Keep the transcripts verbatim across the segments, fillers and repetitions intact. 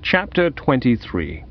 Chapter twenty-three.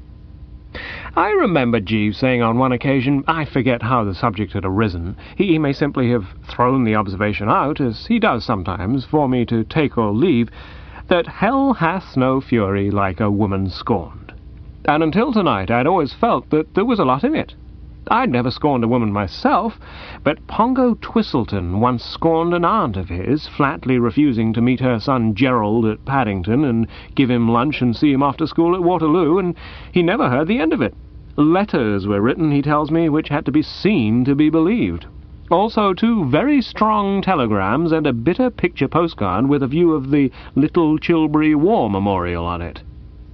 I remember Jeeves saying on one occasion, I forget how the subject had arisen, he may simply have thrown the observation out, as he does sometimes, for me to take or leave, that hell hath no fury like a woman scorned. And until tonight I'd always felt that there was a lot in it. I'd never scorned a woman myself, but Pongo Twistleton once scorned an aunt of his, flatly refusing to meet her son Gerald at Paddington and give him lunch and see him after school at Waterloo, and he never heard the end of it. Letters were written, he tells me, which had to be seen to be believed. Also two very strong telegrams and a bitter picture postcard with a view of the Little Chilbury War Memorial on it.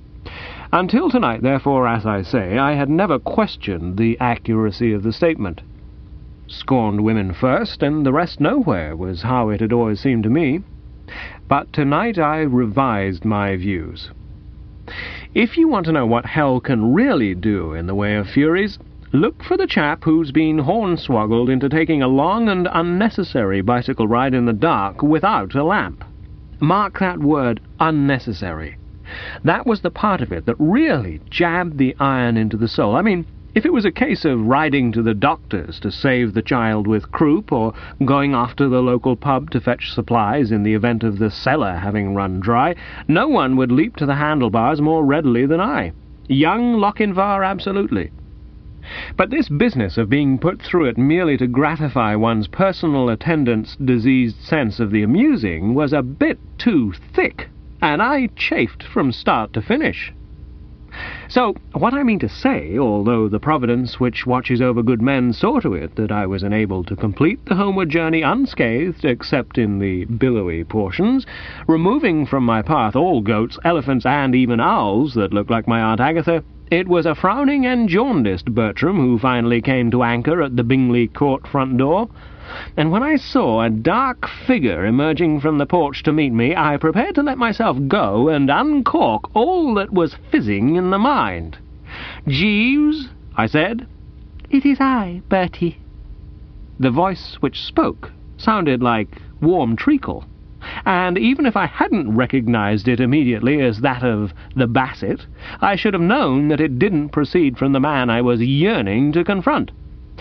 Until tonight, therefore, as I say, I had never questioned the accuracy of the statement. Scorned women first, and the rest nowhere, was how it had always seemed to me. But tonight I revised my views. If you want to know what hell can really do in the way of furies, look for the chap who's been hornswoggled into taking a long and unnecessary bicycle ride in the dark without a lamp. Mark that word, unnecessary. That was the part of it that really jabbed the iron into the soul. I mean, if it was a case of riding to the doctor's to save the child with croup, or going off to the local pub to fetch supplies in the event of the cellar having run dry, no one would leap to the handlebars more readily than I. Young Lochinvar, absolutely. But this business of being put through it merely to gratify one's personal attendant's diseased sense of the amusing was a bit too thick, and I chafed from start to finish. So, what I mean to say, although the Providence which watches over good men saw to it that I was enabled to complete the homeward journey unscathed, except in the billowy portions, removing from my path all goats, elephants, and even owls that looked like my Aunt Agatha, it was a frowning and jaundiced Bertram who finally came to anchor at the Bingley Court front door. And when I saw a dark figure emerging from the porch to meet me, I prepared to let myself go and uncork all that was fizzing in the mind. "Jeeves," I said. "It is I, Bertie." The voice which spoke sounded like warm treacle, and even if I hadn't recognized it immediately as that of the Basset, I should have known that it didn't proceed from the man I was yearning to confront.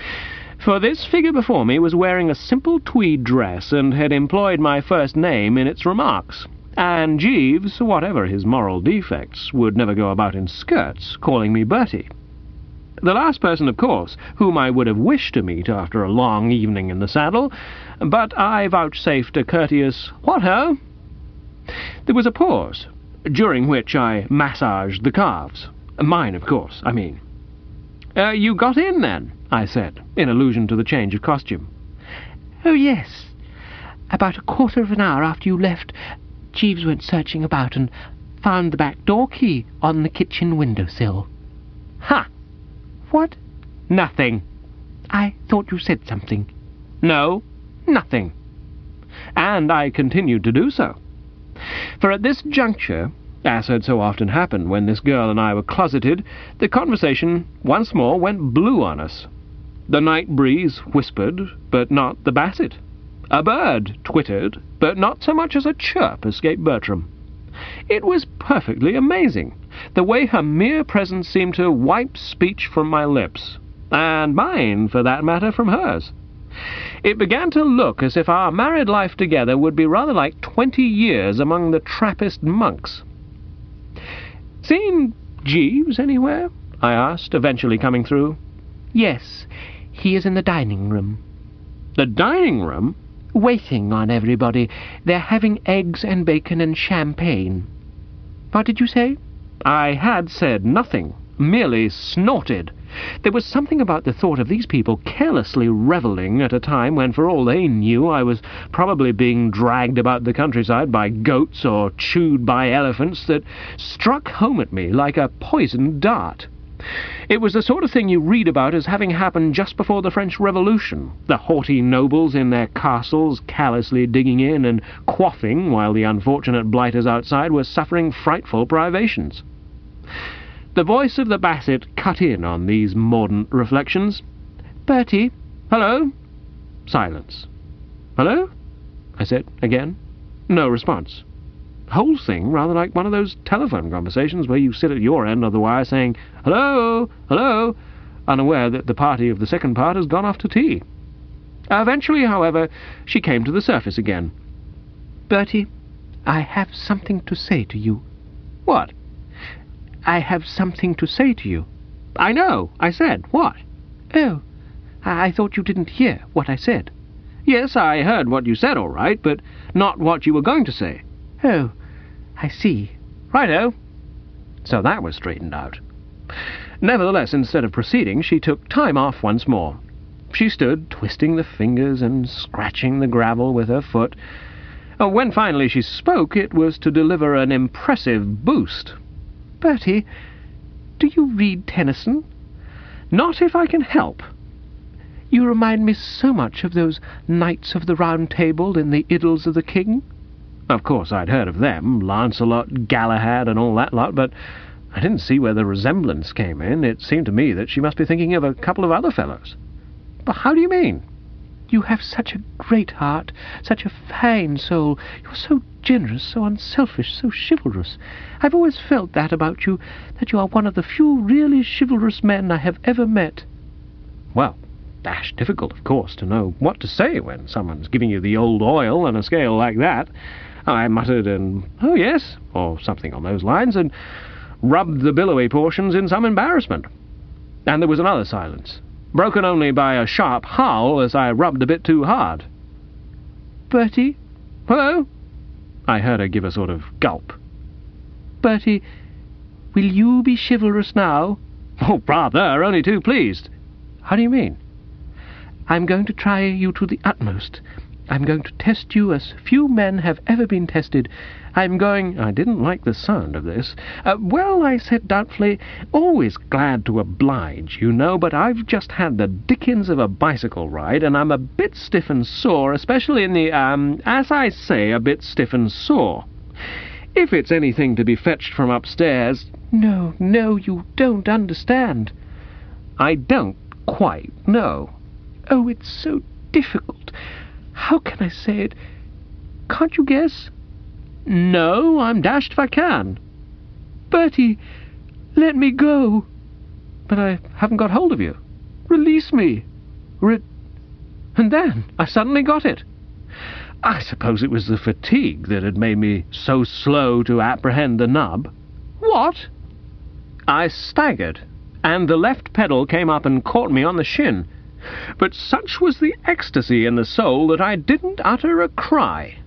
For this figure before me was wearing a simple tweed dress, and had employed my first name in its remarks, and Jeeves, whatever his moral defects, would never go about in skirts, calling me Bertie. The last person, of course, whom I would have wished to meet after a long evening in the saddle, but I vouchsafed a courteous "What ho?" There was a pause, during which I massaged the calves. Mine, of course, I mean. Uh, you got in, then?" I said, in allusion to the change of costume. "Oh, yes. About a quarter of an hour after you left, Jeeves went searching about and found the back door key on the kitchen window-sill." "Ha! What?" "Nothing." "I thought you said something." "No, nothing." And I continued to do so. For at this juncture, as had so often happened when this girl and I were closeted, the conversation once more went blue on us. The night breeze whispered, but not the Basset. A bird twittered, but not so much as a chirp escaped Bertram. It was perfectly amazing, the way her mere presence seemed to wipe speech from my lips, and mine, for that matter, from hers. It began to look as if our married life together would be rather like twenty years among the Trappist monks. "Seen Jeeves anywhere?" I asked, eventually coming through. "Yes, he is in the dining-room." "The dining-room?" "Waiting on everybody. They're having eggs and bacon and champagne." "What did you say?" I had said nothing, merely snorted. There was something about the thought of these people carelessly revelling at a time when, for all they knew, I was probably being dragged about the countryside by goats or chewed by elephants that struck home at me like a poisoned dart. It was the sort of thing you read about as having happened just before the French Revolution, the haughty nobles in their castles callously digging in and quaffing while the unfortunate blighters outside were suffering frightful privations. The voice of the Basset cut in on these mordant reflections. "Bertie?" "Hello?" Silence. "Hello?" I said again. No response. whole thing rather like one of those telephone conversations where you sit at your end of the wire saying, "Hello, hello," unaware that the party of the second part has gone off to tea. Eventually, however, she came to the surface again. "Bertie, I have something to say to you." "What?" "I have something to say to you." "I know, I said. What?" "Oh, I thought you didn't hear what I said." "Yes, I heard what you said, all right, but not what you were going to say." "Oh, I see." "Righto." So that was straightened out. Nevertheless, instead of proceeding, she took time off once more. She stood twisting the fingers and scratching the gravel with her foot. When finally she spoke, it was to deliver an impressive boost. "Bertie, do you read Tennyson?" "Not if I can help." "You remind me so much of those Knights of the Round Table in the Idylls of the King." Of course I'd heard of them, Lancelot, Galahad, and all that lot, but I didn't see where the resemblance came in. It seemed to me that she must be thinking of a couple of other fellows. "But how do you mean?" "You have such a great heart, such a fine soul. You're so generous, so unselfish, so chivalrous. I've always felt that about you, that you are one of the few really chivalrous men I have ever met." Well, dash difficult, of course, to know what to say when someone's giving you the old oil on a scale like that. I muttered an "oh yes," or something on those lines, and rubbed the billowy portions in some embarrassment. And there was another silence, broken only by a sharp howl as I rubbed a bit too hard. "Bertie?" "Hello?" I heard her give a sort of gulp. "Bertie, will you be chivalrous now?" "Oh, rather, only too pleased." "How do you mean?" "I'm going to try you to the utmost. I'm going to test you as few men have ever been tested. I'm going—" I didn't like the sound of this. Uh, well, I said doubtfully, "always glad to oblige, you know, but I've just had the dickens of a bicycle ride, and I'm a bit stiff and sore, especially in the, um, as I say, a bit stiff and sore. If it's anything to be fetched from upstairs—" "No, no, you don't understand." "I don't quite know." "Oh, it's so difficult. How can I say it? Can't you guess?" "No, I'm dashed if I can." "Bertie, let me go." "But I haven't got hold of you." "Release me." Re and then I suddenly got it. I suppose it was the fatigue that had made me so slow to apprehend the nub. "What?" I staggered, and the left pedal came up and caught me on the shin. But such was the ecstasy in the soul that I didn't utter a cry.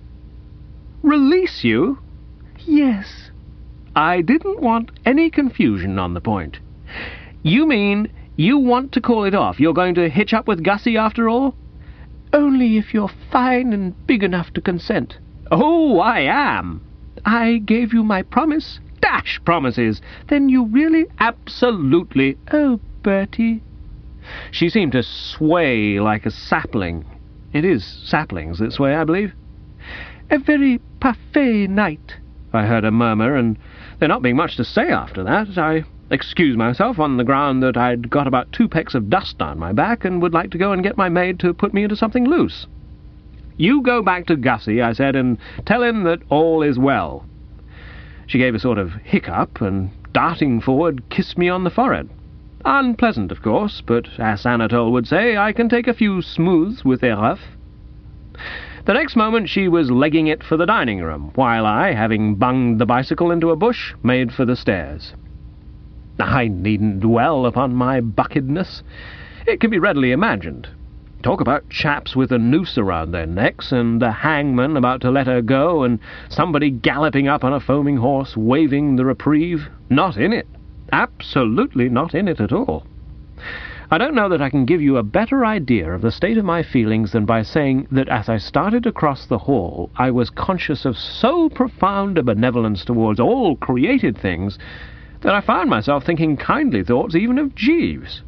"Release you?" "Yes." I didn't want any confusion on the point. "You mean you want to call it off? You're going to hitch up with Gussie after all?" "Only if you're fine and big enough to consent." "Oh, I am." "I gave you my promise." "Dash promises." "Then you really—" "Absolutely." "Oh, Bertie." She seemed to sway like a sapling. It is saplings that sway, I believe. "A very parfait night," I heard her murmur, and there not being much to say after that, I excused myself on the ground that I'd got about two pecks of dust down my back and would like to go and get my maid to put me into something loose. "You go back to Gussie," I said, "and tell him that all is well." She gave a sort of hiccup, and darting forward, kissed me on the forehead. Unpleasant, of course, but, as Anatole would say, I can take a few smooths with a rough. The next moment she was legging it for the dining room, while I, having bunged the bicycle into a bush, made for the stairs. I needn't dwell upon my buckedness. It can be readily imagined. Talk about chaps with a noose around their necks, and the hangman about to let her go, and somebody galloping up on a foaming horse, waving the reprieve. Not in it. Absolutely not in it at all. I don't know that I can give you a better idea of the state of my feelings than by saying that as I started across the hall, I was conscious of so profound a benevolence towards all created things that I found myself thinking kindly thoughts even of Jeeves.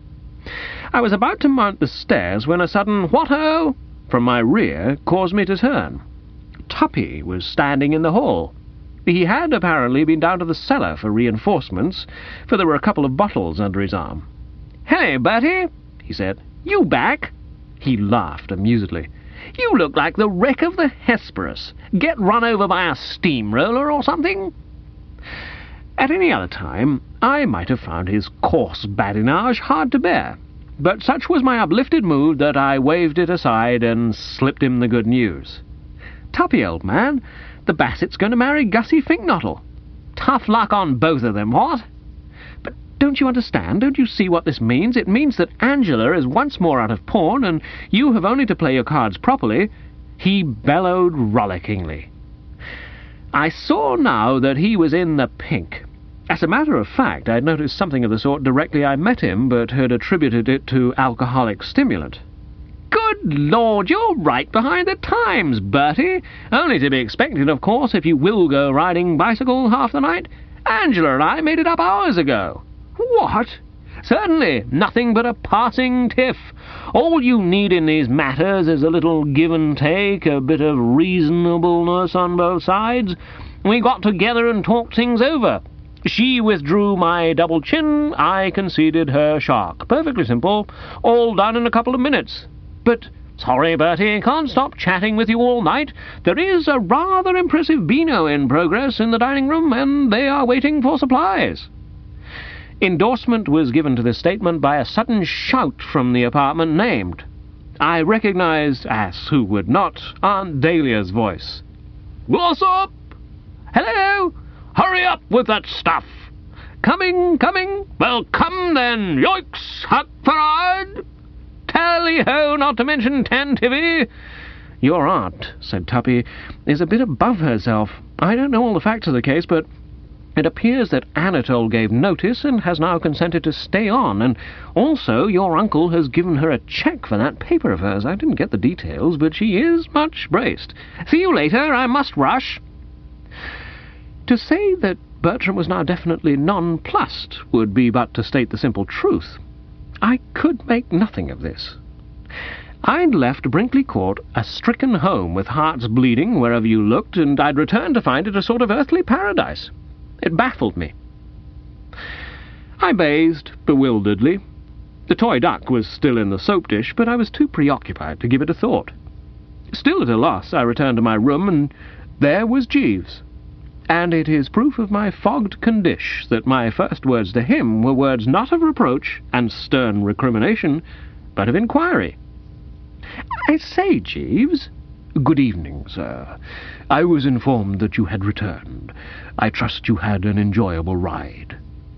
I was about to mount the stairs when a sudden "what-ho" from my rear caused me to turn. Tuppy was standing in the hall. He had apparently been down to the cellar for reinforcements, for there were a couple of bottles under his arm. "Hello, Bertie," he said. "You back?" He laughed amusedly. You look like the wreck of the Hesperus. Get run over by a steamroller or something? At any other time, I might have found his coarse badinage hard to bear, but such was my uplifted mood that I waved it aside and slipped him the good news. Tuppy, old man, the Bassett's going to marry Gussie Finknottle. Tough luck on both of them, what? But don't you understand? Don't you see what this means? It means that Angela is once more out of pawn, and you have only to play your cards properly. He bellowed rollickingly. I saw now that he was in the pink. As a matter of fact, I'd noticed something of the sort directly I met him, but had attributed it to alcoholic stimulant. Good Lord, you're right behind the times, Bertie. Only to be expected, of course, if you will go riding bicycle half the night. Angela and I made it up hours ago. What? Certainly, nothing but a passing tiff. All you need in these matters is a little give and take, a bit of reasonableness on both sides. We got together and talked things over. She withdrew my double chin, I conceded her shark. Perfectly simple. All done in a couple of minutes. But, sorry, Bertie, can't stop chatting with you all night. There is a rather impressive Beano in progress in the dining room, and they are waiting for supplies. Endorsement was given to this statement by a sudden shout from the apartment named. I recognized, as who would not, Aunt Dahlia's voice. What's up? Hello? Hurry up with that stuff. Coming, coming. Well, come then. Yoicks, huck farad. Tally-ho, not to mention tantivy. Your aunt, said Tuppy, is a bit above herself. I don't know all the facts of the case, but it appears that Anatole gave notice and has now consented to stay on, and also your uncle has given her a cheque for that paper of hers. I didn't get the details, but she is much braced. See you later, I must rush. To say that Bertram was now definitely nonplussed would be but to state the simple truth. I could make nothing of this. I'd left Brinkley Court a stricken home with hearts bleeding wherever you looked, and I'd returned to find it a sort of earthly paradise. It baffled me. I bathed bewilderedly. The toy duck was still in the soap dish, but I was too preoccupied to give it a thought. Still at a loss, I returned to my room, and there was Jeeves. And it is proof of my fogged condition that my first words to him were words not of reproach and stern recrimination, but of inquiry. I say, Jeeves. Good evening, sir. I was informed that you had returned. I trust you had an enjoyable ride.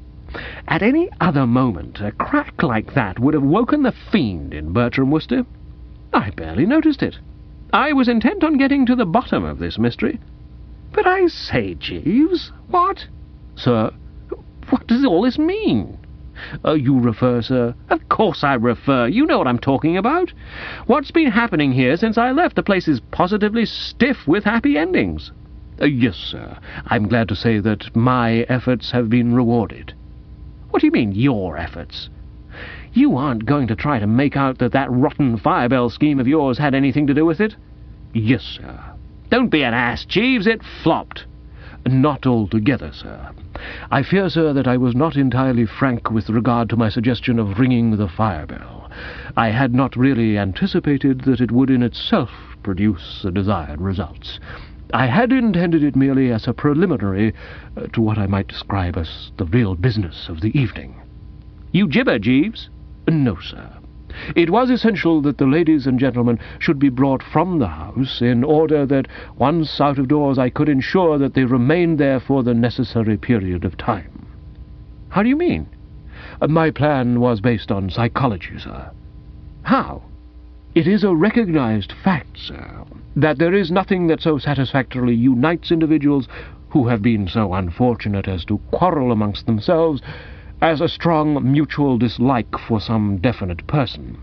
At any other moment, a crack like that would have woken the fiend in Bertram Wooster. I barely noticed it. I was intent on getting to the bottom of this mystery. But I say, Jeeves, what? Sir, what does all this mean? Uh, you refer, sir? Of course I refer. You know what I'm talking about. What's been happening here since I left? The place is positively stiff with happy endings. Uh, yes, sir. I'm glad to say that my efforts have been rewarded. What do you mean, your efforts? You aren't going to try to make out that that rotten Firebell scheme of yours had anything to do with it? Yes, sir. Don't be an ass, Jeeves. It flopped. Not altogether, sir. I fear, sir, that I was not entirely frank with regard to my suggestion of ringing the fire-bell. I had not really anticipated that it would in itself produce the desired results. I had intended it merely as a preliminary uh, to what I might describe as the real business of the evening. You gibber, Jeeves? No, sir. It was essential that the ladies and gentlemen should be brought from the house in order that, once out of doors, I could ensure that they remained there for the necessary period of time. How do you mean? Uh, my plan was based on psychology, sir. How? It is a recognized fact, sir, that there is nothing that so satisfactorily unites individuals who have been so unfortunate as to quarrel amongst themselves as a strong mutual dislike for some definite person.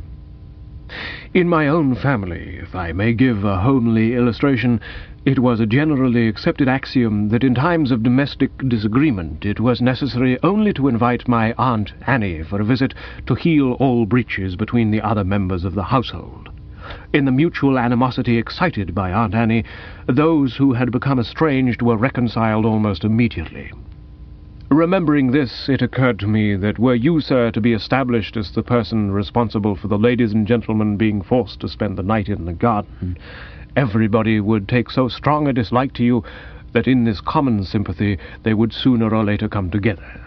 In my own family, if I may give a homely illustration, it was a generally accepted axiom that in times of domestic disagreement it was necessary only to invite my Aunt Annie for a visit to heal all breaches between the other members of the household. In the mutual animosity excited by Aunt Annie, those who had become estranged were reconciled almost immediately. Remembering this, it occurred to me that were you, sir, to be established as the person responsible for the ladies and gentlemen being forced to spend the night in the garden, everybody would take so strong a dislike to you that in this common sympathy they would sooner or later come together.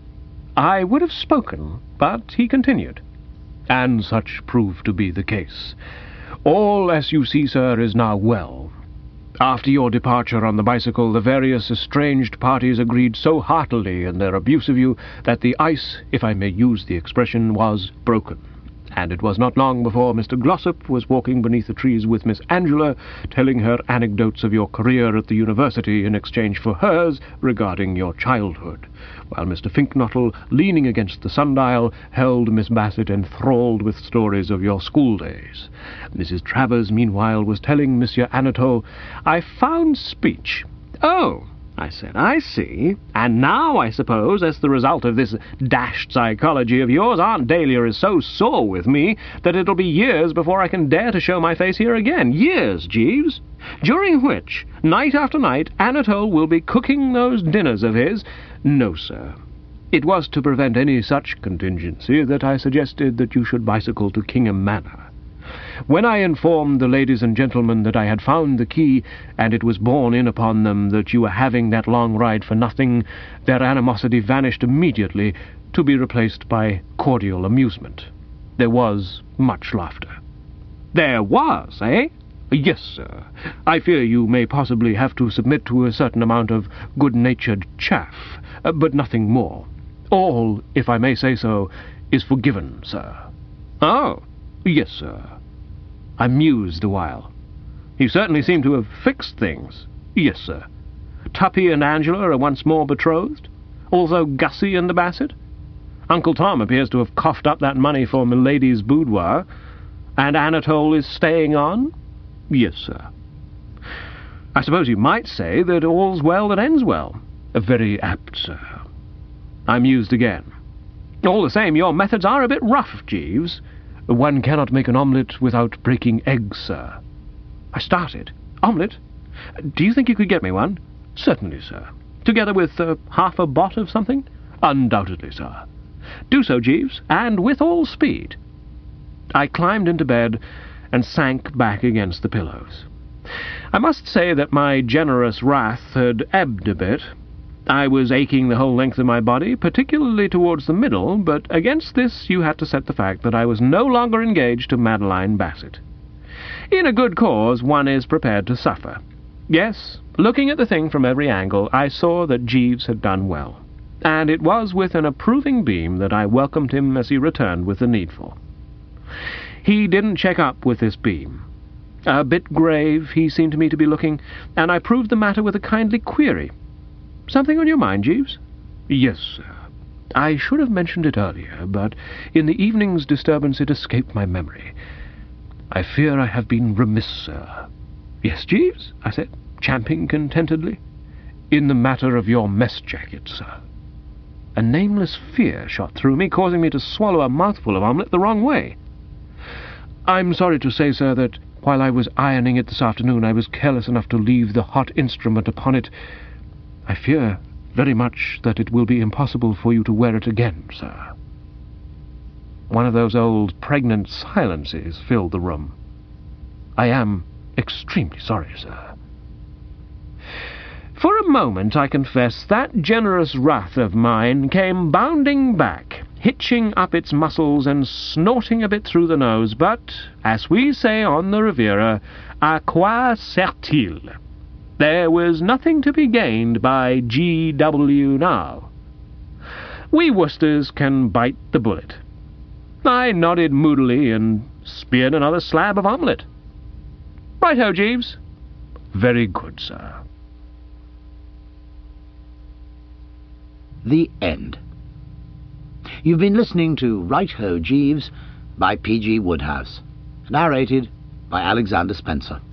I would have spoken, but he continued, and such proved to be the case. All, as you see, sir, is now well. After your departure on the bicycle, the various estranged parties agreed so heartily in their abuse of you that the ice, if I may use the expression, was broken. And it was not long before Mister Glossop was walking beneath the trees with Miss Angela, telling her anecdotes of your career at the university in exchange for hers regarding your childhood, while Mister Finknottle, leaning against the sundial, held Miss Bassett enthralled with stories of your school days. Missus Travers, meanwhile, was telling Monsieur Anatole, "I found speech." "Oh," I said, "I see. And now, I suppose, as the result of this dashed psychology of yours, Aunt Dahlia is so sore with me that it'll be years before I can dare to show my face here again. Years, Jeeves, during which, night after night, Anatole will be cooking those dinners of his." "No, sir. It was to prevent any such contingency that I suggested that you should bicycle to Kingham Manor. When I informed the ladies and gentlemen that I had found the key, and it was borne in upon them that you were having that long ride for nothing, their animosity vanished immediately, to be replaced by cordial amusement. There was much laughter." "There was, eh?" "Yes, sir. I fear you may possibly have to submit to a certain amount of good-natured chaff, uh, but nothing more. All, if I may say so, is forgiven, sir." "Oh." "Yes, sir." I mused a while. "You certainly seem to have fixed things." "Yes, sir." "Tuppy and Angela are once more betrothed? Also Gussie and the Bassett? Uncle Tom appears to have coughed up that money for Milady's boudoir. And Anatole is staying on?" "Yes, sir." "I suppose you might say that all's well that ends well." "Very apt, sir." I mused again. "All the same, your methods are a bit rough, Jeeves." "One cannot make an omelette without breaking eggs, sir." I started. "Omelette? Do you think you could get me one?" "Certainly, sir." "Together with uh, half a bott of something?" "Undoubtedly, sir." "Do so, Jeeves, and with all speed." I climbed into bed and sank back against the pillows. I must say that my generous wrath had ebbed a bit. I was aching the whole length of my body, particularly towards the middle, but against this you had to set the fact that I was no longer engaged to Madeline Bassett. In a good cause one is prepared to suffer. Yes, looking at the thing from every angle, I saw that Jeeves had done well, and it was with an approving beam that I welcomed him as he returned with the needful. He didn't check up with this beam. A bit grave he seemed to me to be looking, and I proved the matter with a kindly query. "Something on your mind, Jeeves?" "Yes, sir. I should have mentioned it earlier, but in the evening's disturbance it escaped my memory. I fear I have been remiss, sir." "Yes, Jeeves?" I said, champing contentedly. "In the matter of your mess jacket, sir." A nameless fear shot through me, causing me to swallow a mouthful of omelette the wrong way. "I'm sorry to say, sir, that while I was ironing it this afternoon I was careless enough to leave the hot instrument upon it. I fear very much that it will be impossible for you to wear it again, sir." One of those old pregnant silences filled the room. "I am extremely sorry, sir." For a moment, I confess, that generous wrath of mine came bounding back, hitching up its muscles and snorting a bit through the nose, but, as we say on the Riviera, à quoi sert-il? There was nothing to be gained by G W now. We Worcesters can bite the bullet. I nodded moodily and speared another slab of omelette. "Right-ho, Jeeves." "Very good, sir." The end. You've been listening to Right-ho, Jeeves by P G Woodhouse, narrated by Alexander Spencer.